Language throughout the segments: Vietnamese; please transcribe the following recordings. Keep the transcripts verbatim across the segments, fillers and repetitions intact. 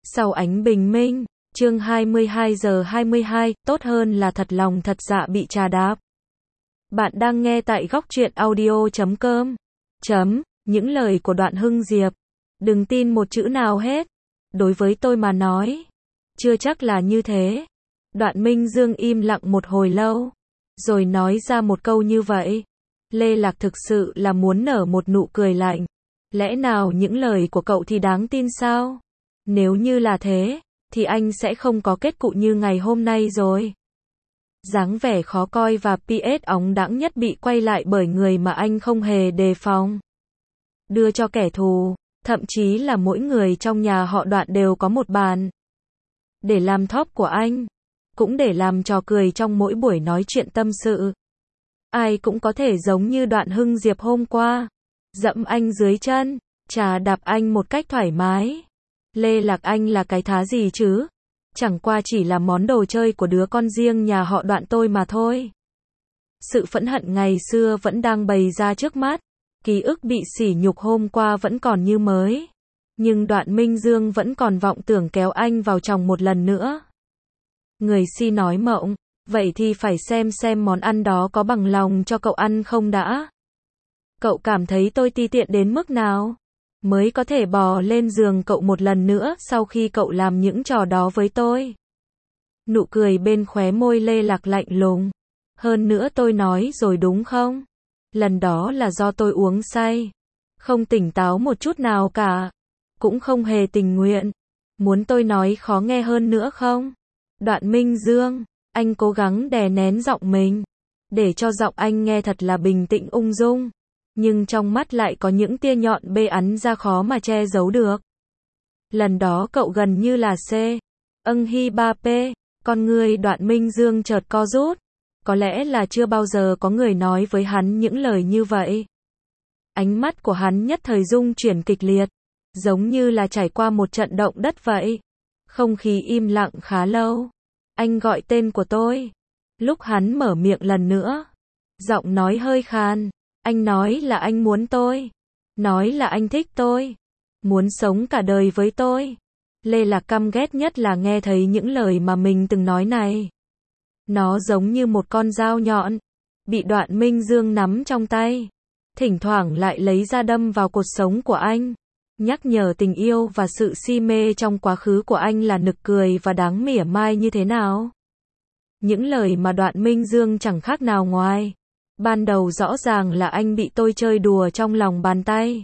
Sau ánh bình minh, chương hai mươi hai giờ hai mươi hai, tốt hơn là thật lòng thật dạ bị trà đạp. Bạn đang nghe tại góc truyện audio chấm com. Chấm, những lời của Đoạn Hưng Diệp. Đừng tin một chữ nào hết. Đối với tôi mà nói, chưa chắc là như thế. Đoạn Minh Dương im lặng một hồi lâu, rồi nói ra một câu như vậy. Lê Lạc thực sự là muốn nở một nụ cười lạnh. Lẽ nào những lời của cậu thì đáng tin sao? Nếu như là thế, thì anh sẽ không có kết cục như ngày hôm nay rồi. Dáng vẻ khó coi và pê ét óng đãng nhất bị quay lại bởi người mà anh không hề đề phòng. Đưa cho kẻ thù, thậm chí là mỗi người trong nhà họ Đoạn đều có một bàn. Để làm top của anh, cũng để làm trò cười trong mỗi buổi nói chuyện tâm sự. Ai cũng có thể giống như Đoạn Hưng Diệp hôm qua, dẫm anh dưới chân, trà đạp anh một cách thoải mái. Lê Lạc Anh là cái thá gì chứ? Chẳng qua chỉ là món đồ chơi của đứa con riêng nhà họ Đoạn tôi mà thôi. Sự phẫn hận ngày xưa vẫn đang bày ra trước mắt. Ký ức bị sỉ nhục hôm qua vẫn còn như mới. Nhưng Đoạn Minh Dương vẫn còn vọng tưởng kéo anh vào chồng một lần nữa. Người si nói mộng, vậy thì phải xem xem món ăn đó có bằng lòng cho cậu ăn không đã. Cậu cảm thấy tôi ti tiện đến mức nào mới có thể bò lên giường cậu một lần nữa sau khi cậu làm những trò đó với tôi? Nụ cười bên khóe môi Lê Lạc lạnh lùng. Hơn nữa tôi nói rồi đúng không? Lần đó là do tôi uống say, không tỉnh táo một chút nào cả, cũng không hề tình nguyện. Muốn tôi nói khó nghe hơn nữa không? Đoạn Minh Dương, anh cố gắng đè nén giọng mình, để cho giọng anh nghe thật là bình tĩnh ung dung. Nhưng trong mắt lại có những tia nhọn bê ắn ra khó mà che giấu được. Lần đó cậu gần như là C. Âng Hy ba P. Con người Đoạn Minh Dương chợt co rút. Có lẽ là chưa bao giờ có người nói với hắn những lời như vậy. Ánh mắt của hắn nhất thời rung chuyển kịch liệt, giống như là trải qua một trận động đất vậy. Không khí im lặng khá lâu. Anh gọi tên của tôi. Lúc hắn mở miệng lần nữa, giọng nói hơi khàn. Anh nói là anh muốn tôi. Nói là anh thích tôi. Muốn sống cả đời với tôi. Lê Lạc căm ghét nhất là nghe thấy những lời mà mình từng nói này. Nó giống như một con dao nhọn, bị Đoạn Minh Dương nắm trong tay. Thỉnh thoảng lại lấy ra đâm vào cột sống của anh. Nhắc nhở tình yêu và sự si mê trong quá khứ của anh là nực cười và đáng mỉa mai như thế nào. Những lời mà Đoạn Minh Dương chẳng khác nào ngoài. Ban đầu rõ ràng là anh bị tôi chơi đùa trong lòng bàn tay.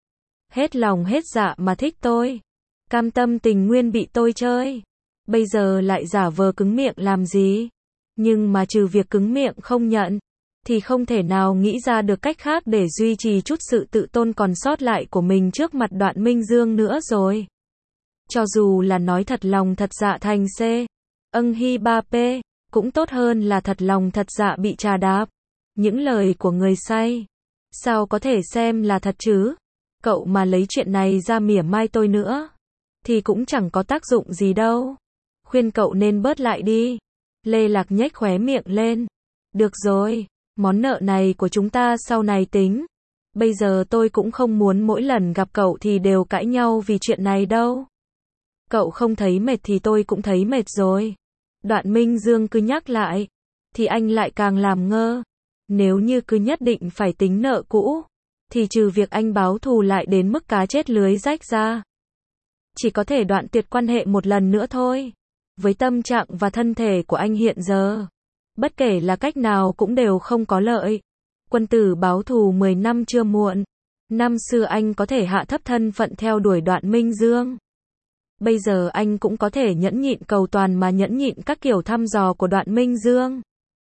Hết lòng hết dạ mà thích tôi. Cam tâm tình nguyên bị tôi chơi. Bây giờ lại giả vờ cứng miệng làm gì? Nhưng mà trừ việc cứng miệng không nhận, thì không thể nào nghĩ ra được cách khác để duy trì chút sự tự tôn còn sót lại của mình trước mặt Đoạn Minh Dương nữa rồi. Cho dù là nói thật lòng thật dạ thành C. Âng Hy ba P, cũng tốt hơn là thật lòng thật dạ bị trà đạp. Những lời của người say, sao có thể xem là thật chứ? Cậu mà lấy chuyện này ra mỉa mai tôi nữa, thì cũng chẳng có tác dụng gì đâu. Khuyên cậu nên bớt lại đi. Lê Lạc nhếch khóe miệng lên. Được rồi, món nợ này của chúng ta sau này tính. Bây giờ tôi cũng không muốn mỗi lần gặp cậu thì đều cãi nhau vì chuyện này đâu. Cậu không thấy mệt thì tôi cũng thấy mệt rồi. Đoạn Minh Dương cứ nhắc lại, thì anh lại càng làm ngơ. Nếu như cứ nhất định phải tính nợ cũ, thì trừ việc anh báo thù lại đến mức cá chết lưới rách ra, chỉ có thể đoạn tuyệt quan hệ một lần nữa thôi. Với tâm trạng và thân thể của anh hiện giờ, bất kể là cách nào cũng đều không có lợi. Quân tử báo thù mười năm chưa muộn. Năm xưa anh có thể hạ thấp thân phận theo đuổi Đoạn Minh Dương. Bây giờ anh cũng có thể nhẫn nhịn cầu toàn mà nhẫn nhịn các kiểu thăm dò của Đoạn Minh Dương.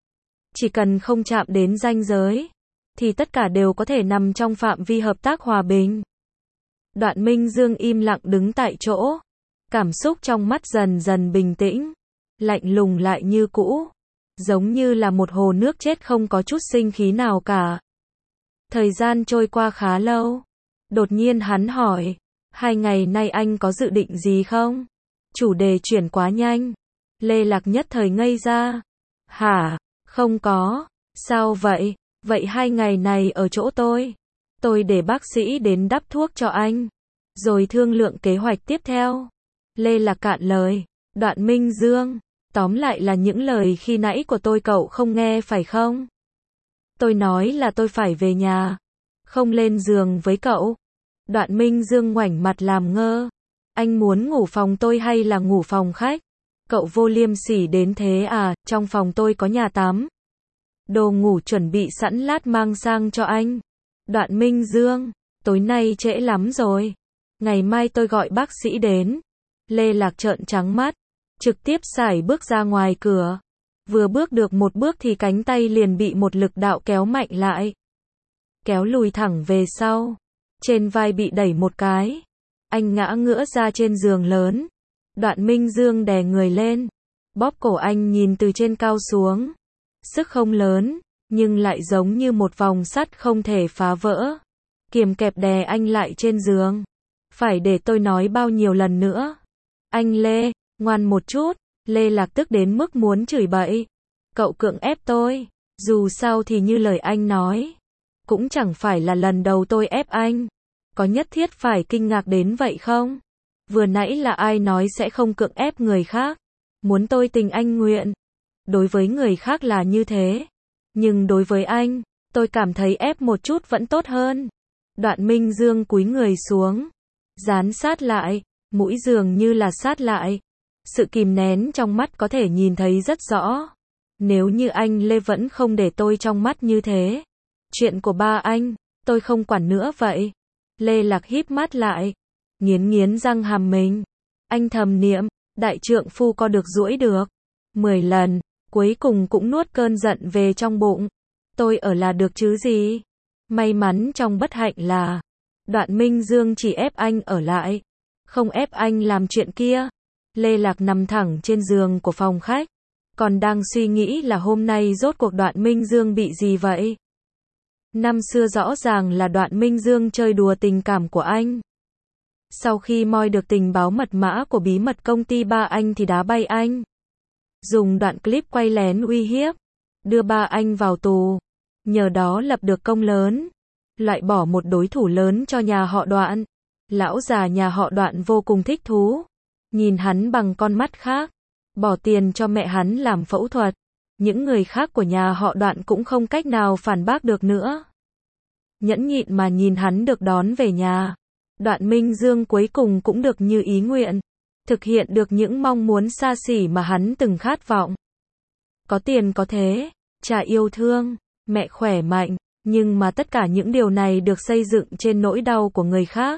Chỉ cần không chạm đến ranh giới, thì tất cả đều có thể nằm trong phạm vi hợp tác hòa bình. Đoạn Minh Dương im lặng đứng tại chỗ. Cảm xúc trong mắt dần dần bình tĩnh. Lạnh lùng lại như cũ. Giống như là một hồ nước chết không có chút sinh khí nào cả. Thời gian trôi qua khá lâu. Đột nhiên hắn hỏi. Hai ngày nay anh có dự định gì không? Chủ đề chuyển quá nhanh. Lê Lạc nhất thời ngây ra. Hả? Không có. Sao vậy? Vậy hai ngày này ở chỗ tôi. Tôi để bác sĩ đến đắp thuốc cho anh. Rồi thương lượng kế hoạch tiếp theo. Lê Lạc cạn lời. Đoạn Minh Dương, tóm lại là những lời khi nãy của tôi cậu không nghe phải không? Tôi nói là tôi phải về nhà, không lên giường với cậu. Đoạn Minh Dương ngoảnh mặt làm ngơ. Anh muốn ngủ phòng tôi hay là ngủ phòng khách? Cậu vô liêm sỉ đến thế à, trong phòng tôi có nhà tắm. Đồ ngủ chuẩn bị sẵn lát mang sang cho anh. Đoạn Minh Dương, tối nay trễ lắm rồi. Ngày mai tôi gọi bác sĩ đến. Lê Lạc trợn trắng mắt, trực tiếp sải bước ra ngoài cửa. Vừa bước được một bước thì cánh tay liền bị một lực đạo kéo mạnh lại. Kéo lùi thẳng về sau. Trên vai bị đẩy một cái. Anh ngã ngửa ra trên giường lớn. Đoạn Minh Dương đè người lên. Bóp cổ anh nhìn từ trên cao xuống. Sức không lớn, nhưng lại giống như một vòng sắt không thể phá vỡ. Kiềm kẹp đè anh lại trên giường. Phải để tôi nói bao nhiêu lần nữa? Anh Lê, ngoan một chút. Lê Lạc tức đến mức muốn chửi bậy. Cậu cưỡng ép tôi. Dù sao thì như lời anh nói. Cũng chẳng phải là lần đầu tôi ép anh. Có nhất thiết phải kinh ngạc đến vậy không? Vừa nãy là ai nói sẽ không cưỡng ép người khác? Muốn tôi tình anh nguyện. Đối với người khác là như thế. Nhưng đối với anh, tôi cảm thấy ép một chút vẫn tốt hơn. Đoạn Minh Dương cúi người xuống. Dán sát lại. Mũi dường như là sát lại. Sự kìm nén trong mắt có thể nhìn thấy rất rõ. Nếu như anh Lê vẫn không để tôi trong mắt như thế. Chuyện của ba anh, tôi không quản nữa vậy. Lê Lạc híp mắt lại. Nghiến nghiến răng hàm mình. Anh thầm niệm, đại trượng phu có được duỗi được. Mười lần, cuối cùng cũng nuốt cơn giận về trong bụng. Tôi ở là được chứ gì. May mắn trong bất hạnh là, Đoạn Minh Dương chỉ ép anh ở lại. Không ép anh làm chuyện kia. Lê Lạc nằm thẳng trên giường của phòng khách. Còn đang suy nghĩ là hôm nay rốt cuộc Đoạn Minh Dương bị gì vậy? Năm xưa rõ ràng là Đoạn Minh Dương chơi đùa tình cảm của anh. Sau khi moi được tình báo mật mã của bí mật công ty ba anh thì đá bay anh. Dùng đoạn clip quay lén uy hiếp. Đưa ba anh vào tù. Nhờ đó lập được công lớn. Loại bỏ một đối thủ lớn cho nhà họ Đoạn. Lão già nhà họ Đoạn vô cùng thích thú. Nhìn hắn bằng con mắt khác. Bỏ tiền cho mẹ hắn làm phẫu thuật. Những người khác của nhà họ Đoạn cũng không cách nào phản bác được nữa. Nhẫn nhịn mà nhìn hắn được đón về nhà. Đoạn Minh Dương cuối cùng cũng được như ý nguyện. Thực hiện được những mong muốn xa xỉ mà hắn từng khát vọng. Có tiền có thế, cha yêu thương, mẹ khỏe mạnh. Nhưng mà tất cả những điều này được xây dựng trên nỗi đau của người khác.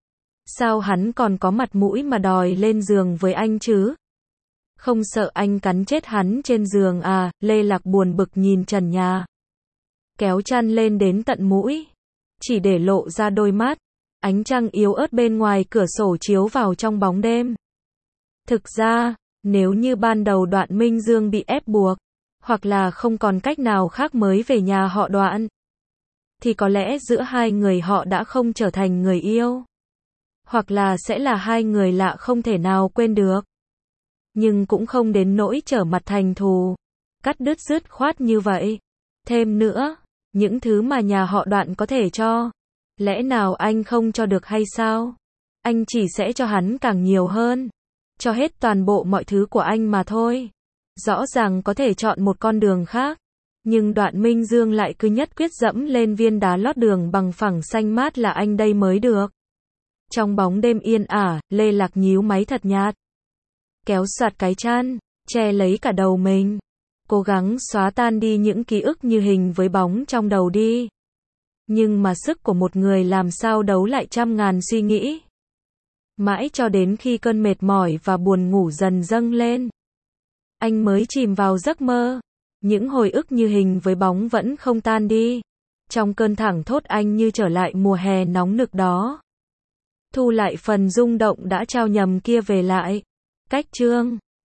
Sao hắn còn có mặt mũi mà đòi lên giường với anh chứ? Không sợ anh cắn chết hắn trên giường à? Lê Lạc buồn bực nhìn trần nhà. Kéo chăn lên đến tận mũi. Chỉ để lộ ra đôi mắt. Ánh trăng yếu ớt bên ngoài cửa sổ chiếu vào trong bóng đêm. Thực ra, nếu như ban đầu Đoạn Minh Dương bị ép buộc, hoặc là không còn cách nào khác mới về nhà họ Đoạn, thì có lẽ giữa hai người họ đã không trở thành người yêu. Hoặc là sẽ là hai người lạ không thể nào quên được. Nhưng cũng không đến nỗi trở mặt thành thù. Cắt đứt dứt khoát như vậy. Thêm nữa, những thứ mà nhà họ Đoạn có thể cho. Lẽ nào anh không cho được hay sao? Anh chỉ sẽ cho hắn càng nhiều hơn. Cho hết toàn bộ mọi thứ của anh mà thôi. Rõ ràng có thể chọn một con đường khác. Nhưng Đoạn Minh Dương lại cứ nhất quyết dẫm lên viên đá lót đường bằng phẳng xanh mát là anh đây mới được. Trong bóng đêm yên ả, Lê Lạc nhíu máy thật nhạt. Kéo soạt cái chăn, che lấy cả đầu mình. Cố gắng xóa tan đi những ký ức như hình với bóng trong đầu đi. Nhưng mà sức của một người làm sao đấu lại trăm ngàn suy nghĩ. Mãi cho đến khi cơn mệt mỏi và buồn ngủ dần dâng lên. Anh mới chìm vào giấc mơ. Những hồi ức như hình với bóng vẫn không tan đi. Trong cơn thảng thốt anh như trở lại mùa hè nóng nực đó. Thu lại phần rung động đã trao nhầm kia về lại. Cách chương